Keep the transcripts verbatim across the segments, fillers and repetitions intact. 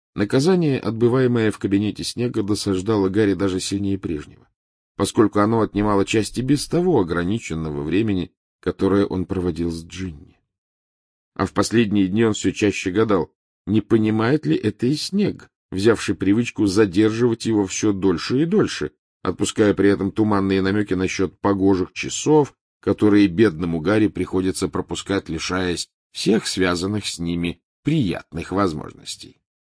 Наказание, отбываемое в кабинете Снегга, досаждало Гарри даже сильнее прежнего, поскольку оно отнимало часть и без того ограниченного времени, которое он проводил с Джинни. А в последние дни он все чаще гадал, не понимает ли это и Снегг, взявший привычку задерживать его все дольше и дольше, отпуская при этом туманные намеки насчет погожих часов, которые бедному Гарри приходится пропускать, лишаясь всех связанных с ними приятных возможностей.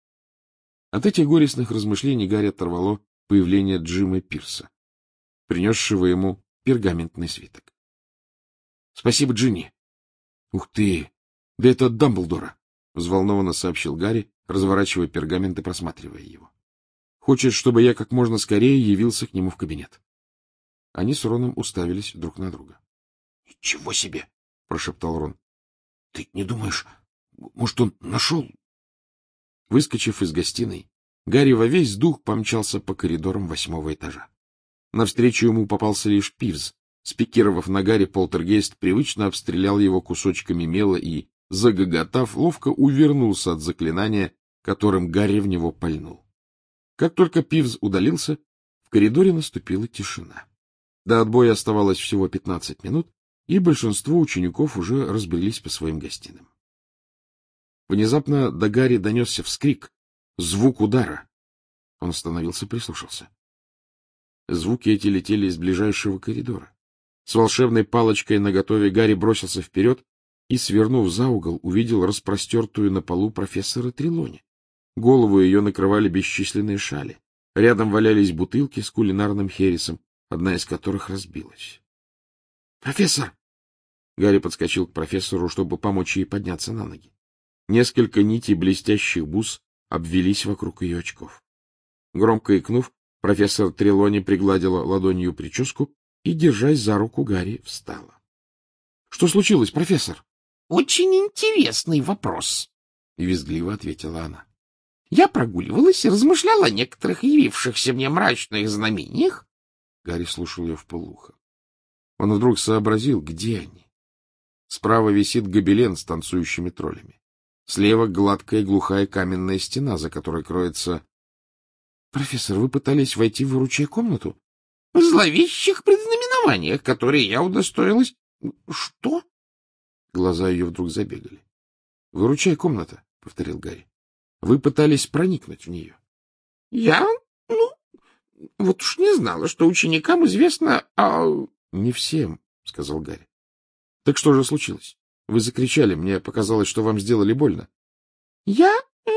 От этих горестных размышлений Гарри оторвало появление Джима Пирса, принесшего ему пергаментный свиток. — Спасибо, Джинни. — Ух ты! Да это от Дамблдора! — взволнованно сообщил Гарри, разворачивая пергамент и просматривая его. — Хочет, чтобы я как можно скорее явился к нему в кабинет. Они с Роном уставились друг на друга. — Ничего себе! — прошептал Рон. — Ты не думаешь, может, он нашел? Выскочив из гостиной, Гарри во весь дух помчался по коридорам восьмого этажа. Навстречу ему попался лишь Пивз. Спикировав на Гарри, полтергейст привычно обстрелял его кусочками мела и, загоготав, ловко увернулся от заклинания, которым Гарри в него пальнул. Как только Пивз удалился, в коридоре наступила тишина. До отбоя оставалось всего пятнадцать минут, и большинство учеников уже разбрелись по своим гостиным. Внезапно до Гарри донесся вскрик, звук удара. Он остановился, прислушался. Звуки эти летели из ближайшего коридора. С волшебной палочкой наготове Гарри бросился вперед и, свернув за угол, увидел распростертую на полу профессора Трелони. Голову ее накрывали бесчисленные шали. Рядом валялись бутылки с кулинарным хересом, одна из которых разбилась. — Профессор! Гарри подскочил к профессору, чтобы помочь ей подняться на ноги. Несколько нитей блестящих бус обвелись вокруг ее очков. Громко икнув, профессор Трелони пригладила ладонью прическу и, держась за руку Гарри, встала. — Что случилось, профессор? — Очень интересный вопрос, — визгливо ответила она. — Я прогуливалась и размышляла о некоторых явившихся мне мрачных знамениях. Гарри слушал ее вполуха. Он вдруг сообразил, где они. Справа висит гобелен с танцующими троллями. Слева гладкая глухая каменная стена, за которой кроется... — Профессор, вы пытались войти в выручай комнату? — В зловещих предзнаменованиях, которые я удостоилась... — Что? Глаза ее вдруг забегали. — Выручай комната, — повторил Гарри. — Вы пытались проникнуть в нее. — Я? Ну, вот уж не знала, что ученикам известно... А... — Не всем, — сказал Гарри. — Так что же случилось? Вы закричали, мне показалось, что вам сделали больно. — Я...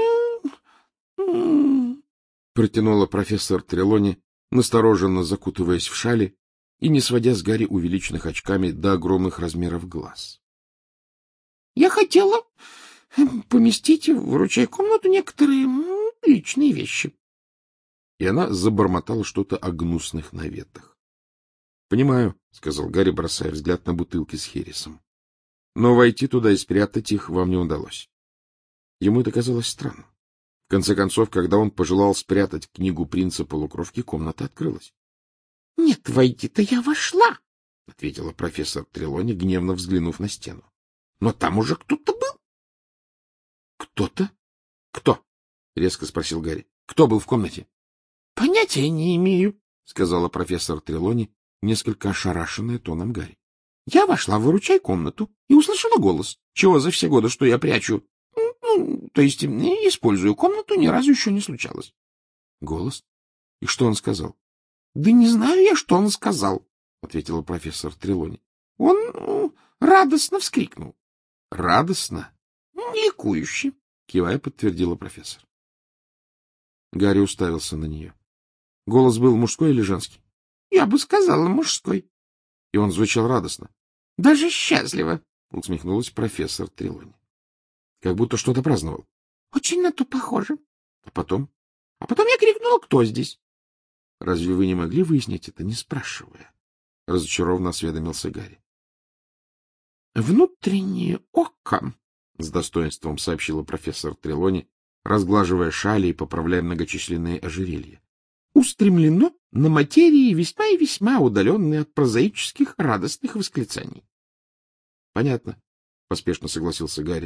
протянула профессор Трелони, настороженно закутываясь в шали и не сводя с Гарри увеличенных очками до огромных размеров глаз. — Я хотела поместить в выручай комнату некоторые личные вещи. И она забормотала что-то о гнусных наветах. — Понимаю, — сказал Гарри, бросая взгляд на бутылки с хересом. Но войти туда и спрятать их вам не удалось. Ему это казалось странным. В конце концов, когда он пожелал спрятать книгу принца-полукровки, комната открылась. — Нет, войти-то я вошла, — ответила профессор Трелони, гневно взглянув на стену. — Но там уже кто-то был. — Кто-то? Кто? — резко спросил Гарри. — Кто был в комнате? — Понятия не имею, — сказала профессор Трелони, несколько ошарашенная тоном Гарри. Я вошла в выручай комнату и услышала голос, чего за все годы, что я прячу, ну, то есть использую комнату, ни разу еще не случалось. Голос? И что он сказал? — Да не знаю я, что он сказал, — ответила профессор Трелони. Он ну, радостно вскрикнул. — Радостно? — Ликующе, — кивая, подтвердила профессор. Гарри уставился на нее. Голос был мужской или женский? — Я бы сказала, мужской. И он звучал радостно. — Даже счастливо, — усмехнулась профессор Трелони. Как будто что-то праздновал. — Очень на то похоже. — А потом? — А потом я крикнула, кто здесь. — Разве вы не могли выяснить это, не спрашивая? — разочарованно осведомился Гарри. — Внутреннее око, — с достоинством сообщила профессор Трелони, разглаживая шали и поправляя многочисленные ожерелья, — устремлено на материи весьма и весьма удаленные от прозаических радостных восклицаний. — Понятно, — поспешно согласился Гарри.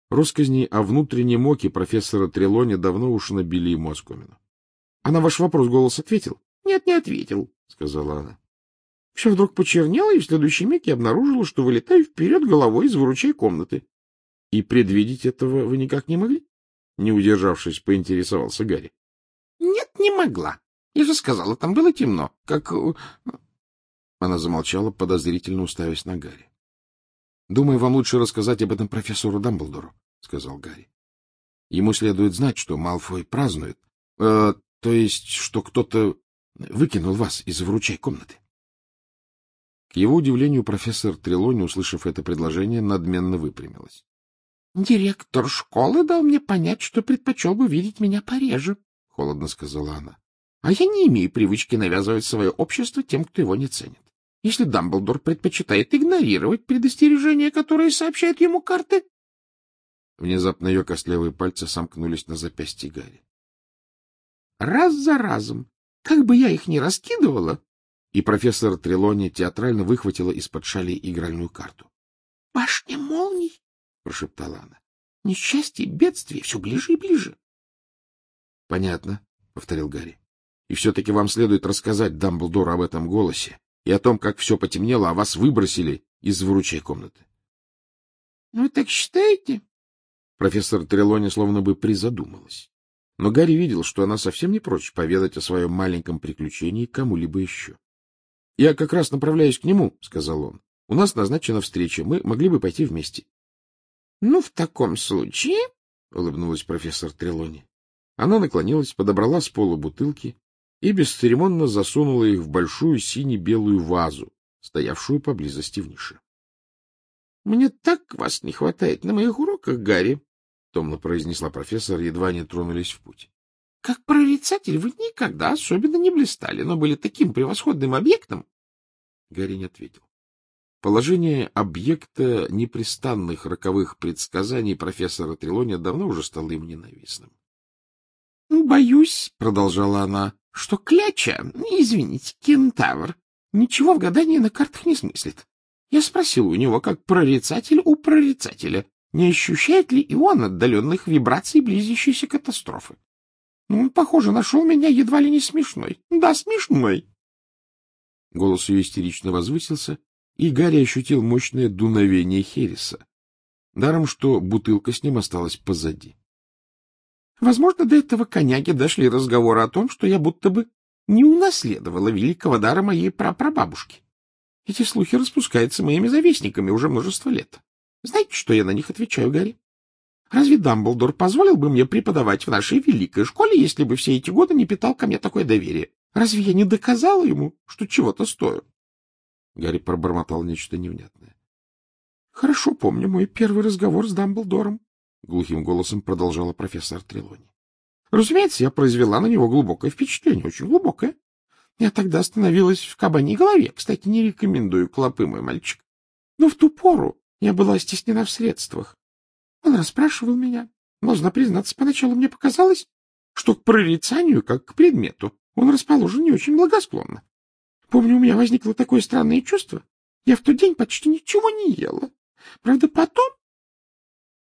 Россказни о внутреннем оке профессора Трелони давно уж набили ему оскомину. — А на ваш вопрос голос ответил? — Нет, не ответил, — сказала она. Все вдруг почернело, и в следующий миг я обнаружила, что вылетаю вперед головой из выручай комнаты. — И предвидеть этого вы никак не могли? Не удержавшись, поинтересовался Гарри. — Нет, не могла. Я же сказала, там было темно, как... Она замолчала, подозрительно уставясь на Гарри. — Думаю, вам лучше рассказать об этом профессору Дамблдору, — сказал Гарри. — Ему следует знать, что Малфой празднует, э, то есть, что кто-то выкинул вас из вручай комнаты. К его удивлению, профессор Трелони, услышав это предложение, надменно выпрямилась. — Директор школы дал мне понять, что предпочел бы видеть меня пореже, — холодно сказала она. — А я не имею привычки навязывать свое общество тем, кто его не ценит. Если Дамблдор предпочитает игнорировать предостережения, которые сообщают ему карты... Внезапно ее костлявые пальцы сомкнулись на запястье Гарри. Раз за разом, как бы я их ни раскидывала... И профессор Трелони театрально выхватила из-под шали игральную карту. — Башня молний! — прошептала она. — Несчастье, бедствие все ближе и ближе. — Понятно, — повторил Гарри. — И все-таки вам следует рассказать Дамблдору об этом голосе и о том, как все потемнело, а вас выбросили из выручай комнаты. — Вы так считаете? Профессор Трелони словно бы призадумалась. Но Гарри видел, что она совсем не прочь поведать о своем маленьком приключении кому-либо еще. — Я как раз направляюсь к нему, — сказал он. — У нас назначена встреча, мы могли бы пойти вместе. — Ну, в таком случае, — улыбнулась профессор Трелони. Она наклонилась, подобрала с пола бутылки и бесцеремонно засунула их в большую сине-белую вазу, стоявшую поблизости в нише. — Мне так вас не хватает на моих уроках, Гарри, — томно произнесла профессор, едва не тронулись в путь. — Как прорицатель вы никогда особенно не блистали, но были таким превосходным объектом. Гарри не ответил. Положение объекта непрестанных роковых предсказаний профессора Трелони давно уже стало им ненавистным. — Боюсь, — продолжала она, — что Кляча, извините, кентавр, ничего в гадании на картах не смыслит. Я спросил у него, как прорицатель у прорицателя, не ощущает ли и он отдаленных вибраций близящейся катастрофы. Он, похоже, нашел меня едва ли не смешной. Да, смешной. Голос ее истерично возвысился, и Гарри ощутил мощное дуновение Хереса. Даром, что бутылка с ним осталась позади. Возможно, до этого коняги дошли разговоры о том, что я будто бы не унаследовала великого дара моей прапрабабушки. Эти слухи распускаются моими завистниками уже множество лет. Знаете, что я на них отвечаю, Гарри? Разве Дамблдор позволил бы мне преподавать в нашей великой школе, если бы все эти годы не питал ко мне такое доверие? Разве я не доказала ему, что чего-то стою? Гарри пробормотал нечто невнятное. — Хорошо помню мой первый разговор с Дамблдором, — глухим голосом продолжала профессор Трелони. — Разумеется, я произвела на него глубокое впечатление, очень глубокое. Я тогда остановилась в кабаньей голове. Кстати, не рекомендую клопы, мой мальчик. Но в ту пору я была стеснена в средствах. Он расспрашивал меня. Должна признаться, поначалу мне показалось, что к прорицанию, как к предмету, он расположен не очень благосклонно. Помню, у меня возникло такое странное чувство. Я в тот день почти ничего не ела. Правда, потом